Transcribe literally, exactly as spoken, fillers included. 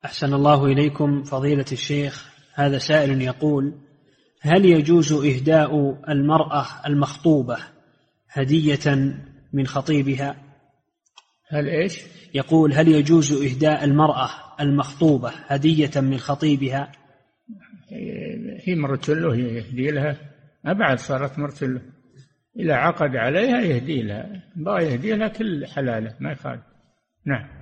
أحسن الله إليكم فضيلة الشيخ. هذا سائل يقول: هل يجوز إهداء المرأة المخطوبة هدية من خطيبها؟ هل إيش؟ يقول: هل يجوز إهداء المرأة المخطوبة هدية من خطيبها؟ هي مرت له يهدي لها، أبعد صارت مرت له، إذا عقد عليها يهدي لها، بغى يهدي لها كل حلالة ما يخالف. نعم.